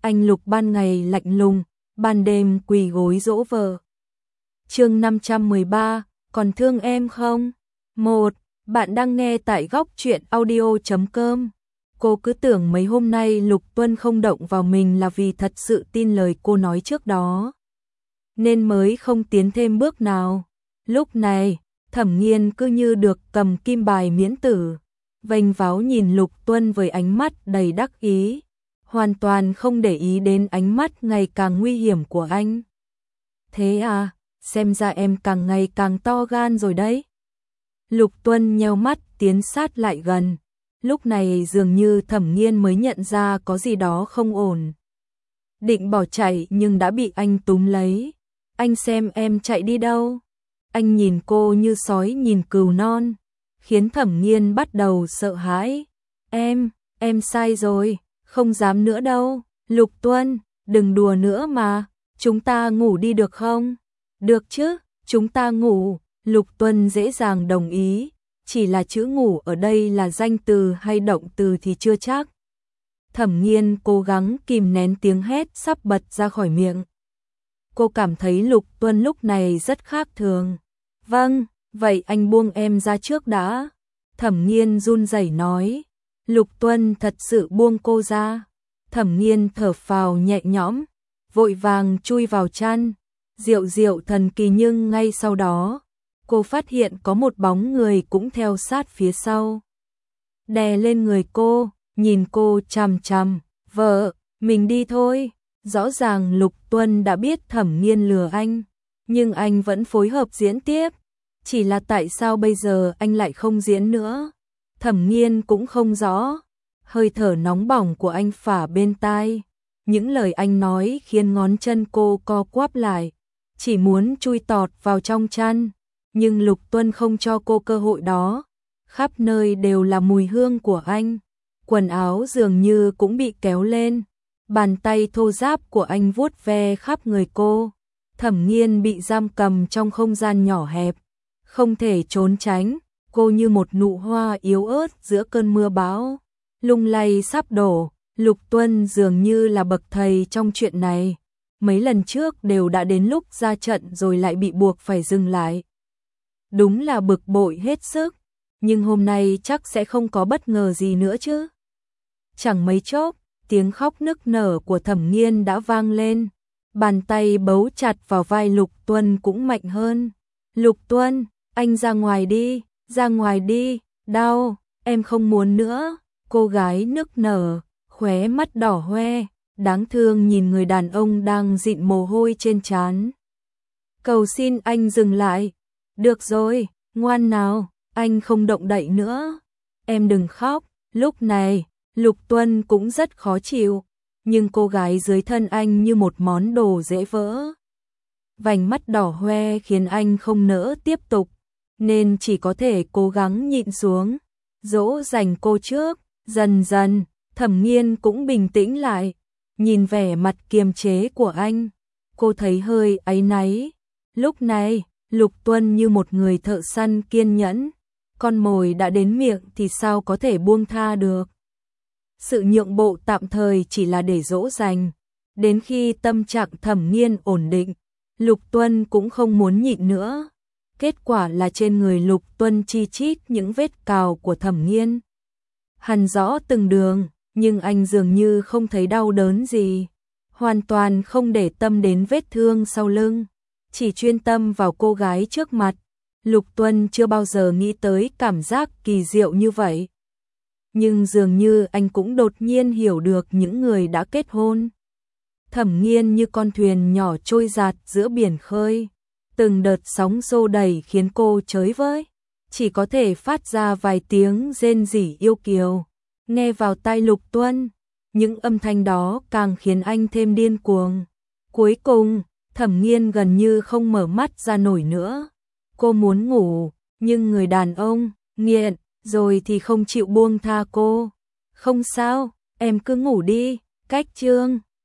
anh Lục ban ngày lạnh lùng, ban đêm quỳ gối dỗ vợ. Chương 513, còn thương em không? 1. Bạn đang nghe tại góc truyện audio.com. Cô cứ tưởng mấy hôm nay Lục Tuân không động vào mình là vì thật sự tin lời cô nói trước đó, nên mới không tiến thêm bước nào. Lúc này, Thẩm Nghiên cứ như được cầm kim bài miễn tử, vênh váo nhìn Lục Tuân với ánh mắt đầy đắc ý, hoàn toàn không để ý đến ánh mắt ngày càng nguy hiểm của anh. Thế à, xem ra em càng ngày càng to gan rồi đấy. Lục Tuân nheo mắt tiến sát lại gần. Lúc này dường như Thẩm Nghiên mới nhận ra có gì đó không ổn. Định bỏ chạy nhưng đã bị anh túm lấy. Anh xem em chạy đi đâu? Anh nhìn cô như sói nhìn cừu non, khiến Thẩm Nghiên bắt đầu sợ hãi. Em sai rồi, không dám nữa đâu. Lục Tuân, đừng đùa nữa mà, chúng ta ngủ đi được không? Được chứ, chúng ta ngủ. Lục Tuân dễ dàng đồng ý, chỉ là chữ ngủ ở đây là danh từ hay động từ thì chưa chắc. Thẩm Nghiên cố gắng kìm nén tiếng hét sắp bật ra khỏi miệng. Cô cảm thấy Lục Tuân lúc này rất khác thường. Vâng, vậy anh buông em ra trước đã. Thẩm Nghiên run rẩy nói. Lục Tuân thật sự buông cô ra. Thẩm Nghiên thở phào nhẹ nhõm, vội vàng chui vào chăn. Diệu thần kỳ, nhưng ngay sau đó, cô phát hiện có một bóng người cũng theo sát phía sau. Đè lên người cô, nhìn cô chằm chằm. Vợ, mình đi thôi. Rõ ràng Lục Tuân đã biết Thẩm Nghiên lừa anh, nhưng anh vẫn phối hợp diễn tiếp. Chỉ là tại sao bây giờ anh lại không diễn nữa? Thẩm Nghiên cũng không rõ. Hơi thở nóng bỏng của anh phả bên tai. Những lời anh nói khiến ngón chân cô co quắp lại, chỉ muốn chui tọt vào trong chăn. Nhưng Lục Tuân không cho cô cơ hội đó. Khắp nơi đều là mùi hương của anh. Quần áo dường như cũng bị kéo lên. Bàn tay thô ráp của anh vuốt ve khắp người cô. Thẩm Nghiên bị giam cầm trong không gian nhỏ hẹp, không thể trốn tránh. Cô như một nụ hoa yếu ớt giữa cơn mưa bão, lung lay sắp đổ. Lục Tuân dường như là bậc thầy trong chuyện này. Mấy lần trước đều đã đến lúc ra trận rồi lại bị buộc phải dừng lại. Đúng là bực bội hết sức, nhưng hôm nay chắc sẽ không có bất ngờ gì nữa chứ. Chẳng mấy chốc, tiếng khóc nức nở của Thẩm Nghiên đã vang lên. Bàn tay bấu chặt vào vai Lục Tuân cũng mạnh hơn. Lục Tuân, anh ra ngoài đi, đau, em không muốn nữa. Cô gái nức nở, khóe mắt đỏ hoe, đáng thương nhìn người đàn ông đang dịn mồ hôi trên trán. Cầu xin anh dừng lại. Được rồi, ngoan nào, anh không động đậy nữa. Em đừng khóc. Lúc này, Lục Tuân cũng rất khó chịu, nhưng cô gái dưới thân anh như một món đồ dễ vỡ. Vành mắt đỏ hoe khiến anh không nỡ tiếp tục, nên chỉ có thể cố gắng nhịn xuống, dỗ dành cô trước. Dần dần, Thẩm Nghiên cũng bình tĩnh lại, nhìn vẻ mặt kiềm chế của anh. Cô thấy hơi áy náy. Lúc này, Lục Tuân như một người thợ săn kiên nhẫn. Con mồi đã đến miệng thì sao có thể buông tha được. Sự nhượng bộ tạm thời chỉ là để dỗ dành. Đến khi tâm trạng Thẩm Nghiên ổn định, Lục Tuân cũng không muốn nhịn nữa. Kết quả là trên người Lục Tuân chi chít những vết cào của Thẩm Nghiên. Hằn rõ từng đường, nhưng anh dường như không thấy đau đớn gì. Hoàn toàn không để tâm đến vết thương sau lưng, chỉ chuyên tâm vào cô gái trước mặt. Lục Tuân chưa bao giờ nghĩ tới cảm giác kỳ diệu như vậy. Nhưng dường như anh cũng đột nhiên hiểu được những người đã kết hôn. Thẩm Nghiên như con thuyền nhỏ trôi dạt giữa biển khơi. Từng đợt sóng xô đẩy khiến cô chới với, chỉ có thể phát ra vài tiếng rên rỉ yêu kiều. Nghe vào tai Lục Tuân, những âm thanh đó càng khiến anh thêm điên cuồng. Cuối cùng, Thẩm Nghiên gần như không mở mắt ra nổi nữa. Cô muốn ngủ, nhưng người đàn ông nghiện rồi thì không chịu buông tha cô. Không sao, em cứ ngủ đi. Cách chương